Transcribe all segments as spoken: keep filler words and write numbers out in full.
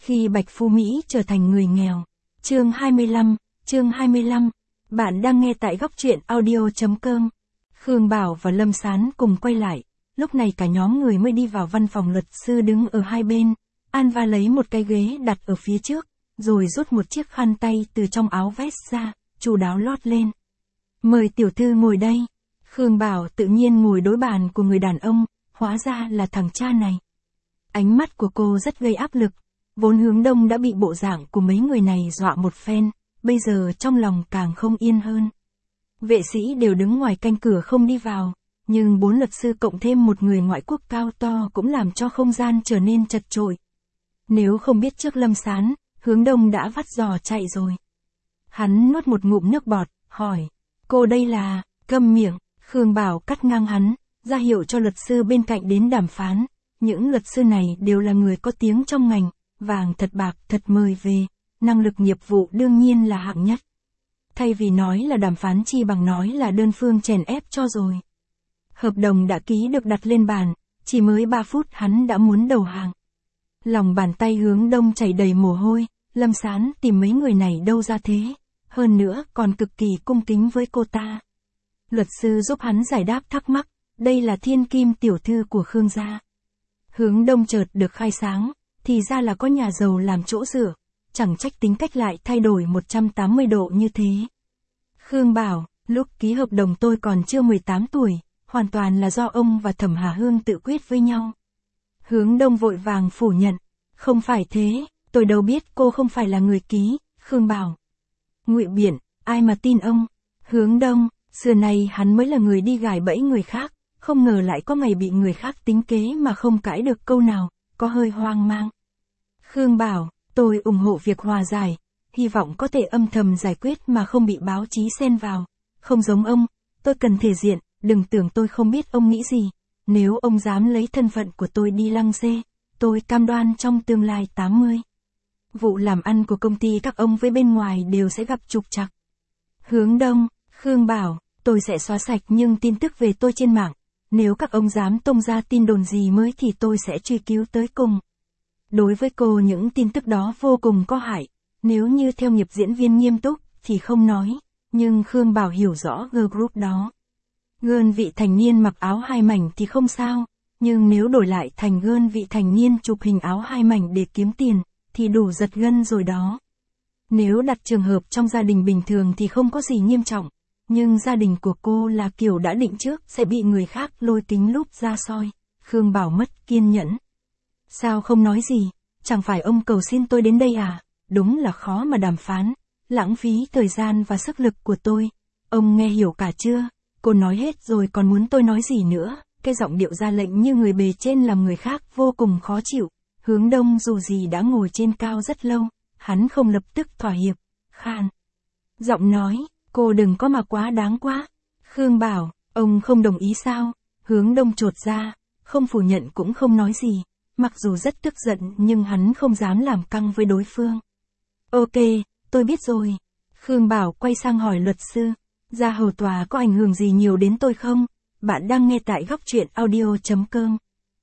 Khi Bạch Phú Mỹ trở thành người nghèo. Chương hai mươi lăm, chương hai mươi lăm. Bạn đang nghe tại góc truyện audio.com. Khương Bảo và Lâm Sán cùng quay lại. Lúc này cả nhóm người mới đi vào văn phòng luật sư đứng ở hai bên. Anva lấy một cái ghế đặt ở phía trước, rồi rút một chiếc khăn tay từ trong áo vest ra, chu đáo lót lên. Mời tiểu thư ngồi đây. Khương Bảo tự nhiên ngồi đối bàn của người đàn ông, hóa ra là thằng cha này. Ánh mắt của cô rất gây áp lực, vốn Hướng Đông đã bị bộ dạng của mấy người này dọa một phen, bây giờ trong lòng càng không yên hơn. Vệ sĩ đều đứng ngoài canh cửa không đi vào, nhưng bốn luật sư cộng thêm một người ngoại quốc cao to cũng làm cho không gian trở nên chật chội. Nếu không biết trước Lâm Sán, Hướng Đông đã vắt giò chạy rồi. Hắn nuốt một ngụm nước bọt, hỏi, cô đây là, câm miệng. Khương Bảo cắt ngang hắn, ra hiệu cho luật sư bên cạnh đến đàm phán. Những luật sư này đều là người có tiếng trong ngành, vàng thật bạc thật mời về, năng lực nghiệp vụ đương nhiên là hạng nhất. Thay vì nói là đàm phán chi bằng nói là đơn phương chèn ép cho rồi. Hợp đồng đã ký được đặt lên bàn, chỉ mới ba phút hắn đã muốn đầu hàng. Lòng bàn tay Hướng Đông chảy đầy mồ hôi, Lâm Sán tìm mấy người này đâu ra thế, hơn nữa còn cực kỳ cung kính với cô ta. Luật sư giúp hắn giải đáp thắc mắc, đây là thiên kim tiểu thư của Khương gia. Hướng Đông chợt được khai sáng, thì ra là có nhà giàu làm chỗ dựa, chẳng trách tính cách lại thay đổi một trăm tám mươi độ như thế. Khương Bảo, lúc ký hợp đồng tôi còn chưa mười tám tuổi, hoàn toàn là do ông và Thẩm Hà Hương tự quyết với nhau. Hướng Đông vội vàng phủ nhận, không phải thế, tôi đâu biết cô không phải là người ký. Khương Bảo, ngụy biện, ai mà tin ông. Hướng Đông, xưa nay hắn mới là người đi gài bẫy người khác, không ngờ lại có ngày bị người khác tính kế mà không cãi được câu nào, có hơi hoang mang. Khương Bảo, tôi ủng hộ việc hòa giải, hy vọng có thể âm thầm giải quyết mà không bị báo chí xen vào. Không giống ông, tôi cần thể diện, đừng tưởng tôi không biết ông nghĩ gì. Nếu ông dám lấy thân phận của tôi đi lăng xê, tôi cam đoan trong tương lai tám mươi. Vụ làm ăn của công ty các ông với bên ngoài đều sẽ gặp trục trặc. Hướng Đông, Khương Bảo, tôi sẽ xóa sạch nhưng tin tức về tôi trên mạng. Nếu các ông dám tung ra tin đồn gì mới thì tôi sẽ truy cứu tới cùng. Đối với cô những tin tức đó vô cùng có hại. Nếu như theo nghiệp diễn viên nghiêm túc thì không nói. Nhưng Khương Bảo hiểu rõ girl group đó. Girl vị thành niên mặc áo hai mảnh thì không sao. Nhưng nếu đổi lại thành girl vị thành niên chụp hình áo hai mảnh để kiếm tiền, thì đủ giật gân rồi đó. Nếu đặt trường hợp trong gia đình bình thường thì không có gì nghiêm trọng. Nhưng gia đình của cô là kiểu đã định trước sẽ bị người khác lôi kính lúp ra soi. Khương Bảo mất kiên nhẫn. Sao không nói gì, chẳng phải ông cầu xin tôi đến đây à, đúng là khó mà đàm phán, lãng phí thời gian và sức lực của tôi. Ông nghe hiểu cả chưa, cô nói hết rồi còn muốn tôi nói gì nữa, cái giọng điệu ra lệnh như người bề trên làm người khác vô cùng khó chịu. Hướng Đông dù gì đã ngồi trên cao rất lâu, hắn không lập tức thỏa hiệp, khan. Giọng nói, cô đừng có mà quá đáng quá. Khương Bảo, ông không đồng ý sao? Hướng Đông chột ra, không phủ nhận cũng không nói gì. Mặc dù rất tức giận nhưng hắn không dám làm căng với đối phương. Ok, tôi biết rồi. Khương Bảo quay sang hỏi luật sư, ra hầu tòa có ảnh hưởng gì nhiều đến tôi không? Bạn đang nghe tại góc truyện audio.com.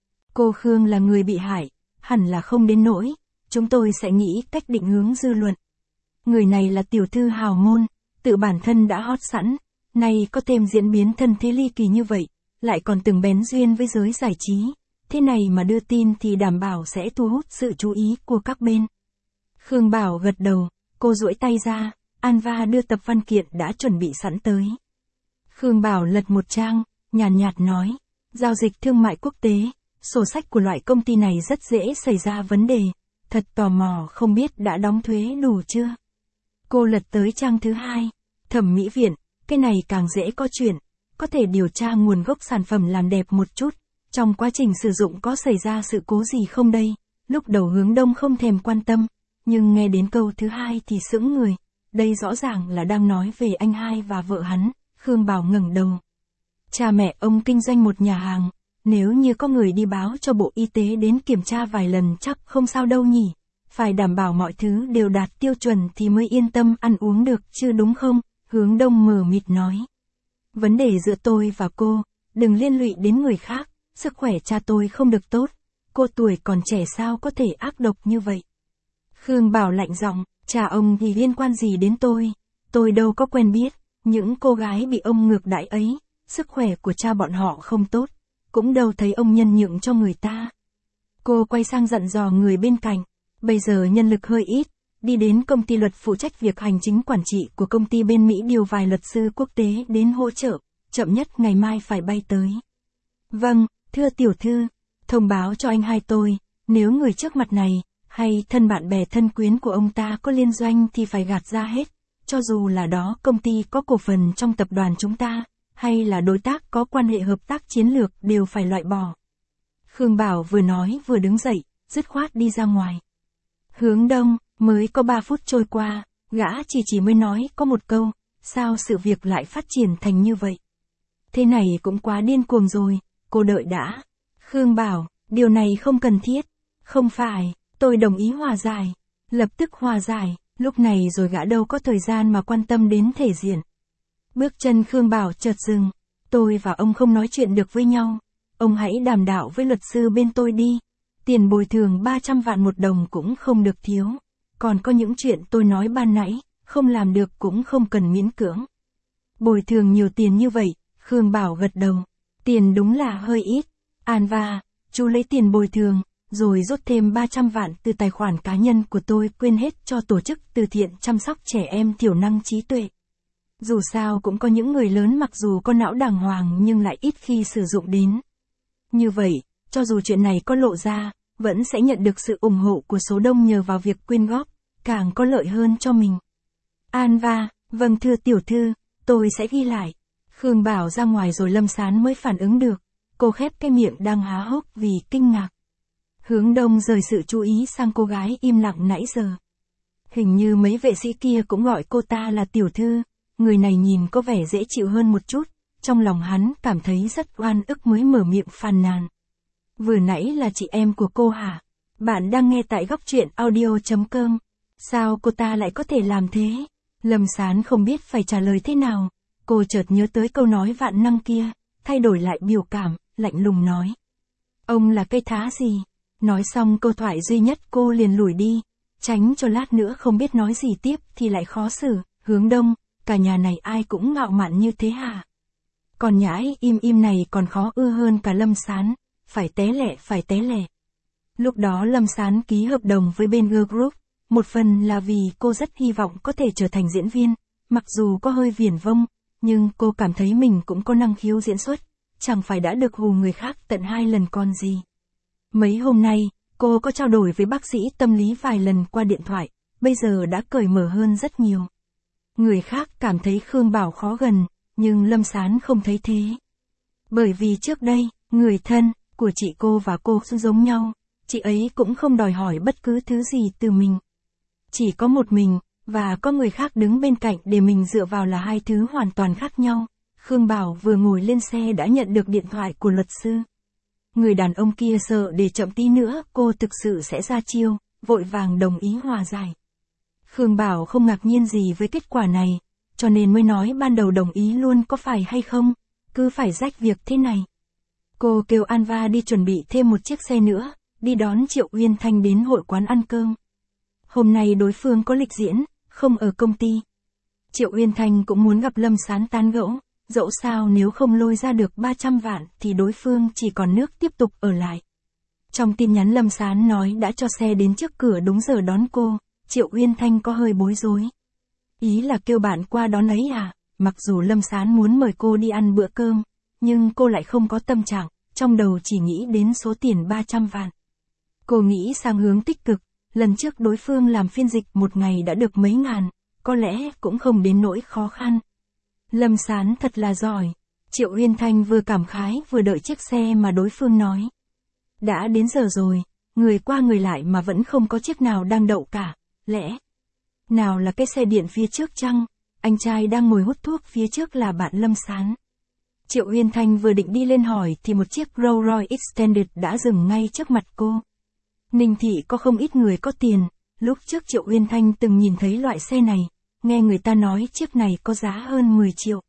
Cô Khương là người bị hại, hẳn là không đến nỗi. Chúng tôi sẽ nghĩ cách định hướng dư luận. Người này là tiểu thư hào môn, tự bản thân đã hot sẵn, nay có thêm diễn biến thân thế ly kỳ như vậy, lại còn từng bén duyên với giới giải trí. Thế này mà đưa tin thì đảm bảo sẽ thu hút sự chú ý của các bên. Khương Bảo gật đầu, cô duỗi tay ra, Anva đưa tập văn kiện đã chuẩn bị sẵn tới. Khương Bảo lật một trang, nhàn nhạt, nhạt nói, giao dịch thương mại quốc tế, sổ sách của loại công ty này rất dễ xảy ra vấn đề, thật tò mò không biết đã đóng thuế đủ chưa. Cô lật tới trang thứ hai, thẩm mỹ viện, cái này càng dễ có chuyện, có thể điều tra nguồn gốc sản phẩm làm đẹp một chút. Trong quá trình sử dụng có xảy ra sự cố gì không đây? Lúc đầu Hướng Đông không thèm quan tâm, nhưng nghe đến câu thứ hai thì sững người. Đây rõ ràng là đang nói về anh hai và vợ hắn. Khương Bảo ngẩng đầu. Cha mẹ ông kinh doanh một nhà hàng, nếu như có người đi báo cho Bộ Y tế đến kiểm tra vài lần chắc không sao đâu nhỉ. Phải đảm bảo mọi thứ đều đạt tiêu chuẩn thì mới yên tâm ăn uống được chứ đúng không? Hướng Đông mờ mịt nói. Vấn đề giữa tôi và cô, đừng liên lụy đến người khác. Sức khỏe cha tôi không được tốt, cô tuổi còn trẻ sao có thể ác độc như vậy. Khương Bảo lạnh giọng, cha ông thì liên quan gì đến tôi, tôi đâu có quen biết, những cô gái bị ông ngược đãi ấy, sức khỏe của cha bọn họ không tốt, cũng đâu thấy ông nhân nhượng cho người ta. Cô quay sang dặn dò người bên cạnh, bây giờ nhân lực hơi ít, đi đến công ty luật phụ trách việc hành chính quản trị của công ty bên Mỹ điều vài luật sư quốc tế đến hỗ trợ, chậm nhất ngày mai phải bay tới. Vâng, thưa tiểu thư, thông báo cho anh hai tôi, nếu người trước mặt này, hay thân bạn bè thân quyến của ông ta có liên doanh thì phải gạt ra hết, cho dù là đó công ty có cổ phần trong tập đoàn chúng ta, hay là đối tác có quan hệ hợp tác chiến lược đều phải loại bỏ. Khương Bảo vừa nói vừa đứng dậy, dứt khoát đi ra ngoài. Hướng Đông, mới có ba phút trôi qua, gã chỉ chỉ mới nói có một câu, sao sự việc lại phát triển thành như vậy? Thế này cũng quá điên cuồng rồi, cô đợi đã. Khương Bảo, điều này không cần thiết. Không phải, tôi đồng ý hòa giải. Lập tức hòa giải, lúc này rồi gã đâu có thời gian mà quan tâm đến thể diện. Bước chân Khương Bảo chợt dừng, tôi và ông không nói chuyện được với nhau. Ông hãy đàm đạo với luật sư bên tôi đi. Tiền bồi thường ba trăm vạn một đồng cũng không được thiếu. Còn có những chuyện tôi nói ban nãy, không làm được cũng không cần miễn cưỡng. Bồi thường nhiều tiền như vậy, Khương Bảo gật đầu. Tiền đúng là hơi ít. An và, chú lấy tiền bồi thường, rồi rút thêm ba trăm vạn từ tài khoản cá nhân của tôi quyên hết cho tổ chức từ thiện chăm sóc trẻ em thiểu năng trí tuệ. Dù sao cũng có những người lớn mặc dù có não đàng hoàng nhưng lại ít khi sử dụng đến. Như vậy, cho dù chuyện này có lộ ra, vẫn sẽ nhận được sự ủng hộ của số đông nhờ vào việc quyên góp, càng có lợi hơn cho mình. An và, vâng thưa tiểu thư, tôi sẽ ghi lại. Khương Bảo ra ngoài rồi Lâm Sán mới phản ứng được, cô khép cái miệng đang há hốc vì kinh ngạc. Hướng Đông rời sự chú ý sang cô gái im lặng nãy giờ. Hình như mấy vệ sĩ kia cũng gọi cô ta là tiểu thư, người này nhìn có vẻ dễ chịu hơn một chút, trong lòng hắn cảm thấy rất oan ức mới mở miệng phàn nàn. Vừa nãy là chị em của cô hả? Bạn đang nghe tại góc truyện audio chấm com. Sao cô ta lại có thể làm thế? Lâm Sán không biết phải trả lời thế nào. Cô chợt nhớ tới câu nói vạn năng kia, thay đổi lại biểu cảm, lạnh lùng nói. Ông là cây thá gì? Nói xong câu thoại duy nhất cô liền lủi đi, tránh cho lát nữa không biết nói gì tiếp thì lại khó xử. Hướng Đông, cả nhà này ai cũng ngạo mạn như thế hả? Còn nhãi im im này còn khó ưa hơn cả Lâm Sán, phải té lẹ phải té lẹ. Lúc đó Lâm Sán ký hợp đồng với bên Girl Group, một phần là vì cô rất hy vọng có thể trở thành diễn viên, mặc dù có hơi viển vông, nhưng cô cảm thấy mình cũng có năng khiếu diễn xuất, chẳng phải đã được hù người khác tận hai lần còn gì. Mấy hôm nay, cô có trao đổi với bác sĩ tâm lý vài lần qua điện thoại, bây giờ đã cởi mở hơn rất nhiều. Người khác cảm thấy Khương Bảo khó gần, nhưng Lâm Sán không thấy thế. Bởi vì trước đây, người thân của chị cô và cô giống nhau, chị ấy cũng không đòi hỏi bất cứ thứ gì từ mình. Chỉ có một mình, và có người khác đứng bên cạnh để mình dựa vào là hai thứ hoàn toàn khác nhau. Khương Bảo vừa ngồi lên xe đã nhận được điện thoại của luật sư. Người đàn ông kia sợ để chậm tí nữa cô thực sự sẽ ra chiêu, vội vàng đồng ý hòa giải. Khương Bảo không ngạc nhiên gì với kết quả này, cho nên mới nói ban đầu đồng ý luôn có phải hay không, cứ phải rách việc thế này. Cô kêu Anva đi chuẩn bị thêm một chiếc xe nữa, đi đón Triệu Uyên Thanh đến hội quán ăn cơm. Hôm nay đối phương có lịch diễn, không ở công ty. Triệu Uyên Thanh cũng muốn gặp Lâm Sán tán gẫu, dẫu sao nếu không lôi ra được ba trăm vạn thì đối phương chỉ còn nước tiếp tục ở lại. Trong tin nhắn Lâm Sán nói đã cho xe đến trước cửa đúng giờ đón cô, Triệu Uyên Thanh có hơi bối rối. Ý là kêu bạn qua đón ấy à, mặc dù Lâm Sán muốn mời cô đi ăn bữa cơm, nhưng cô lại không có tâm trạng, trong đầu chỉ nghĩ đến số tiền ba trăm vạn. Cô nghĩ sang hướng tích cực, lần trước đối phương làm phiên dịch một ngày đã được mấy ngàn, có lẽ cũng không đến nỗi khó khăn. Lâm Sán thật là giỏi. Triệu Uyên Thanh vừa cảm khái vừa đợi chiếc xe mà đối phương nói. Đã đến giờ rồi, người qua người lại mà vẫn không có chiếc nào đang đậu cả, lẽ nào là cái xe điện phía trước chăng? Anh trai đang ngồi hút thuốc phía trước là bạn Lâm Sán. Triệu Uyên Thanh vừa định đi lên hỏi thì một chiếc Rolls Royce Extended đã dừng ngay trước mặt cô. Ninh Thị có không ít người có tiền, lúc trước Triệu Uyên Thanh từng nhìn thấy loại xe này, nghe người ta nói chiếc này có giá hơn mười triệu.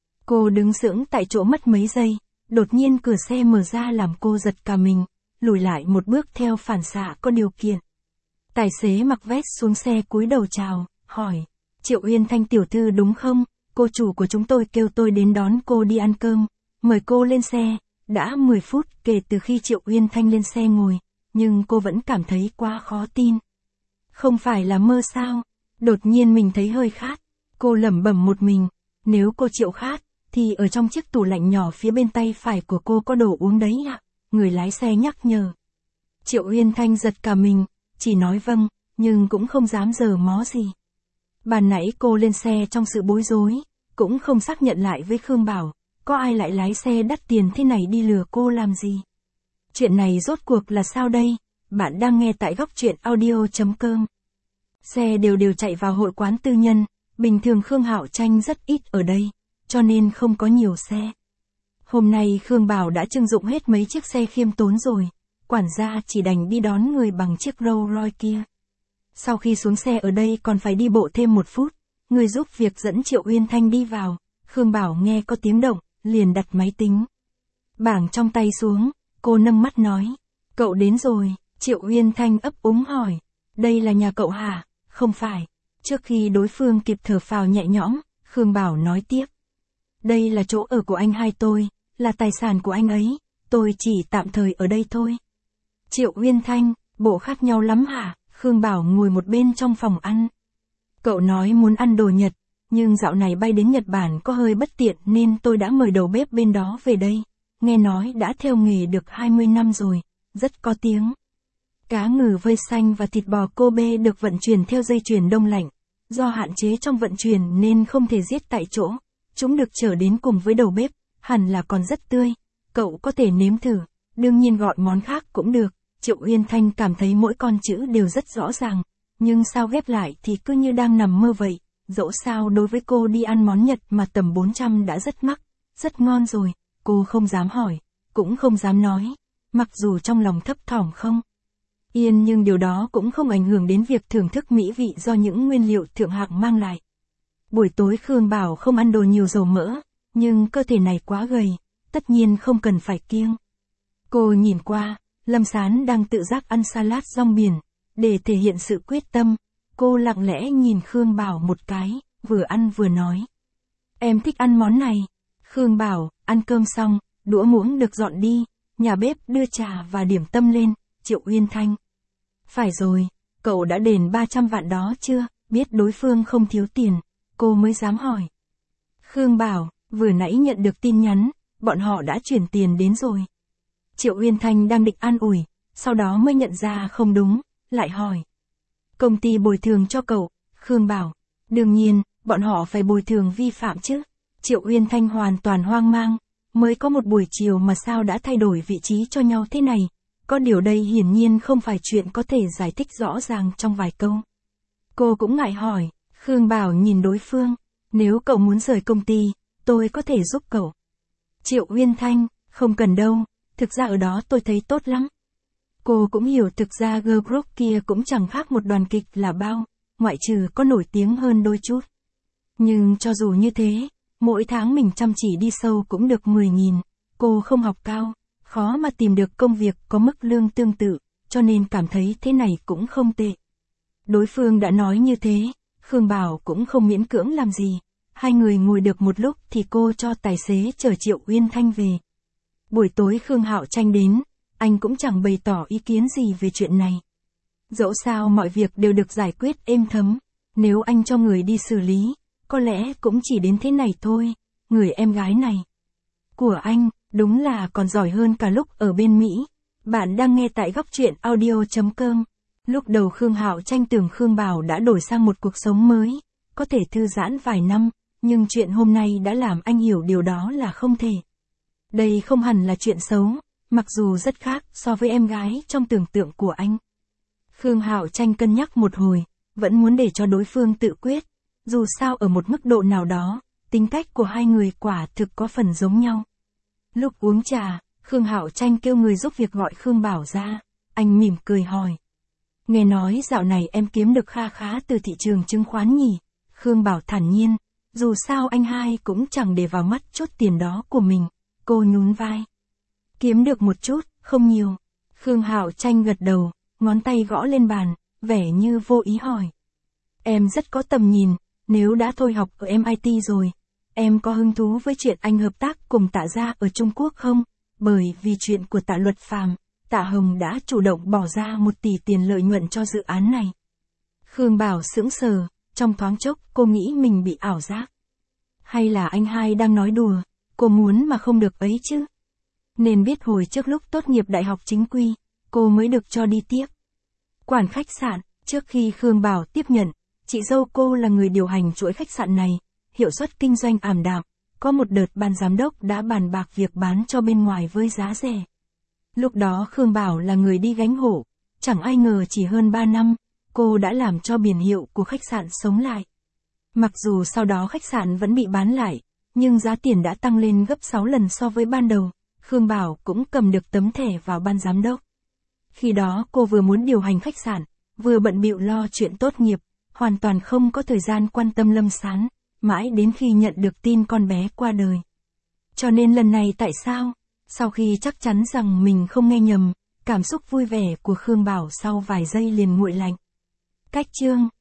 Cô đứng sững tại chỗ mất mấy giây, đột nhiên cửa xe mở ra làm cô giật cả mình, lùi lại một bước theo phản xạ có điều kiện. Tài xế mặc vest xuống xe cúi đầu chào, hỏi. Triệu Uyên Thanh tiểu thư đúng không? Cô chủ của chúng tôi kêu tôi đến đón cô đi ăn cơm. Mời cô lên xe. Đã mười phút kể từ khi Triệu Uyên Thanh lên xe ngồi, nhưng cô vẫn cảm thấy quá khó tin. Không phải là mơ sao? Đột nhiên mình thấy hơi khát. Cô lẩm bẩm một mình. Nếu cô chịu khát, thì ở trong chiếc tủ lạnh nhỏ phía bên tay phải của cô có đồ uống đấy ạ. Người lái xe nhắc nhở. Triệu Uyên Thanh giật cả mình, chỉ nói vâng, nhưng cũng không dám giở mó gì. Ban nãy cô lên xe trong sự bối rối, cũng không xác nhận lại với Khương Bảo, có ai lại lái xe đắt tiền thế này đi lừa cô làm gì. Chuyện này rốt cuộc là sao đây? Bạn đang nghe tại góc truyện audio chấm com. Xe đều đều chạy vào hội quán tư nhân, bình thường Khương Hạo Tranh rất ít ở đây, cho nên không có nhiều xe. Hôm nay Khương Bảo đã trưng dụng hết mấy chiếc xe khiêm tốn rồi, quản gia chỉ đành đi đón người bằng chiếc Rolls Royce kia. Sau khi xuống xe ở đây còn phải đi bộ thêm một phút, người giúp việc dẫn Triệu Uyên Thanh đi vào, Khương Bảo nghe có tiếng động, liền đặt máy tính. Bảng trong tay xuống, cô nâng mắt nói, cậu đến rồi, Triệu Uyên Thanh ấp úng hỏi, đây là nhà cậu hả? Không phải. Trước khi đối phương kịp thở phào nhẹ nhõm, Khương Bảo nói tiếp. Đây là chỗ ở của anh hai tôi, là tài sản của anh ấy, tôi chỉ tạm thời ở đây thôi. Triệu Uyên Thanh, bộ khác nhau lắm hả? Khương Bảo ngồi một bên trong phòng ăn. Cậu nói muốn ăn đồ Nhật, nhưng dạo này bay đến Nhật Bản có hơi bất tiện nên tôi đã mời đầu bếp bên đó về đây. Nghe nói đã theo nghề được hai mươi năm rồi, rất có tiếng. Cá ngừ vây xanh và thịt bò Kobe được vận chuyển theo dây chuyền đông lạnh. Do hạn chế trong vận chuyển nên không thể giết tại chỗ. Chúng được chở đến cùng với đầu bếp, hẳn là còn rất tươi. Cậu có thể nếm thử, đương nhiên gọi món khác cũng được. Triệu Uyên Thanh cảm thấy mỗi con chữ đều rất rõ ràng, nhưng sao ghép lại thì cứ như đang nằm mơ vậy. Dẫu sao đối với cô đi ăn món Nhật mà tầm bốn trăm đã rất mắc, rất ngon rồi, cô không dám hỏi, cũng không dám nói, mặc dù trong lòng thấp thỏm không yên, nhưng điều đó cũng không ảnh hưởng đến việc thưởng thức mỹ vị do những nguyên liệu thượng hạng mang lại. Buổi tối Khương Bảo không ăn đồ nhiều dầu mỡ, nhưng cơ thể này quá gầy, tất nhiên không cần phải kiêng. Cô nhìn qua, Lâm Sán đang tự giác ăn salad rong biển, để thể hiện sự quyết tâm, cô lặng lẽ nhìn Khương Bảo một cái, vừa ăn vừa nói. Em thích ăn món này. Khương Bảo, ăn cơm xong, đũa muỗng được dọn đi, nhà bếp đưa trà và điểm tâm lên. Triệu Uyên Thanh. Phải rồi, cậu đã đền ba trăm vạn đó chưa? Biết đối phương không thiếu tiền, cô mới dám hỏi. Khương Bảo, vừa nãy nhận được tin nhắn, bọn họ đã chuyển tiền đến rồi. Triệu Uyên Thanh đang định an ủi, sau đó mới nhận ra không đúng, lại hỏi. Công ty bồi thường cho cậu. Khương Bảo, đương nhiên, bọn họ phải bồi thường vi phạm chứ. Triệu Uyên Thanh hoàn toàn hoang mang, mới có một buổi chiều mà sao đã thay đổi vị trí cho nhau thế này. Có điều đây hiển nhiên không phải chuyện có thể giải thích rõ ràng trong vài câu. Cô cũng ngại hỏi, Khương Bảo nhìn đối phương, nếu cậu muốn rời công ty, tôi có thể giúp cậu. Triệu Uyên Thanh, không cần đâu, thực ra ở đó tôi thấy tốt lắm. Cô cũng hiểu thực ra girl group kia cũng chẳng khác một đoàn kịch là bao, ngoại trừ có nổi tiếng hơn đôi chút. Nhưng cho dù như thế, mỗi tháng mình chăm chỉ đi sâu cũng được mười nghìn, cô không học cao. Khó mà tìm được công việc có mức lương tương tự, cho nên cảm thấy thế này cũng không tệ. Đối phương đã nói như thế, Khương Bảo cũng không miễn cưỡng làm gì. Hai người ngồi được một lúc thì cô cho tài xế chở Triệu Uyên Thanh về. Buổi tối Khương Hạo Tranh đến, anh cũng chẳng bày tỏ ý kiến gì về chuyện này. Dẫu sao mọi việc đều được giải quyết êm thấm, nếu anh cho người đi xử lý, có lẽ cũng chỉ đến thế này thôi. Người em gái này của anh, đúng là còn giỏi hơn cả lúc ở bên Mỹ. Bạn đang nghe tại góc truyện audio chấm com. Lúc đầu Khương Hạo Tranh tưởng Khương Bảo đã đổi sang một cuộc sống mới, có thể thư giãn vài năm, nhưng chuyện hôm nay đã làm anh hiểu điều đó là không thể. Đây không hẳn là chuyện xấu, mặc dù rất khác so với em gái trong tưởng tượng của anh. Khương Hạo Tranh cân nhắc một hồi, vẫn muốn để cho đối phương tự quyết, dù sao ở một mức độ nào đó, tính cách của hai người quả thực có phần giống nhau. Lúc uống trà, Khương Hạo Tranh kêu người giúp việc gọi Khương Bảo ra, anh mỉm cười hỏi. Nghe nói dạo này em kiếm được kha khá từ thị trường chứng khoán nhỉ? Khương Bảo thản nhiên, dù sao anh hai cũng chẳng để vào mắt chút tiền đó của mình. Cô nhún vai. Kiếm được một chút, không nhiều. Khương Hạo Tranh gật đầu, ngón tay gõ lên bàn, vẻ như vô ý hỏi. Em rất có tầm nhìn, nếu đã thôi học ở em i tê rồi, em có hứng thú với chuyện anh hợp tác cùng Tạ gia ở Trung Quốc không? Bởi vì chuyện của Tạ Luật Phàm, Tạ Hồng đã chủ động bỏ ra một tỷ tiền lợi nhuận cho dự án này. Khương Bảo sững sờ, trong thoáng chốc cô nghĩ mình bị ảo giác. Hay là anh hai đang nói đùa, cô muốn mà không được ấy chứ? Nên biết hồi trước lúc tốt nghiệp đại học chính quy, cô mới được cho đi tiếp quản khách sạn. Trước khi Khương Bảo tiếp nhận, chị dâu cô là người điều hành chuỗi khách sạn này, hiệu suất kinh doanh ảm đạm, có một đợt ban giám đốc đã bàn bạc việc bán cho bên ngoài với giá rẻ. Lúc đó Khương Bảo là người đi gánh hộ, chẳng ai ngờ chỉ hơn ba năm, cô đã làm cho biển hiệu của khách sạn sống lại. Mặc dù sau đó khách sạn vẫn bị bán lại, nhưng giá tiền đã tăng lên gấp sáu lần so với ban đầu, Khương Bảo cũng cầm được tấm thẻ vào ban giám đốc. Khi đó cô vừa muốn điều hành khách sạn, vừa bận bịu lo chuyện tốt nghiệp, hoàn toàn không có thời gian quan tâm Lâm Sán, mãi đến khi nhận được tin con bé qua đời. Cho nên lần này tại sao? Sau khi chắc chắn rằng mình không nghe nhầm, cảm xúc vui vẻ của Khương Bảo sau vài giây liền nguội lạnh. Cách chương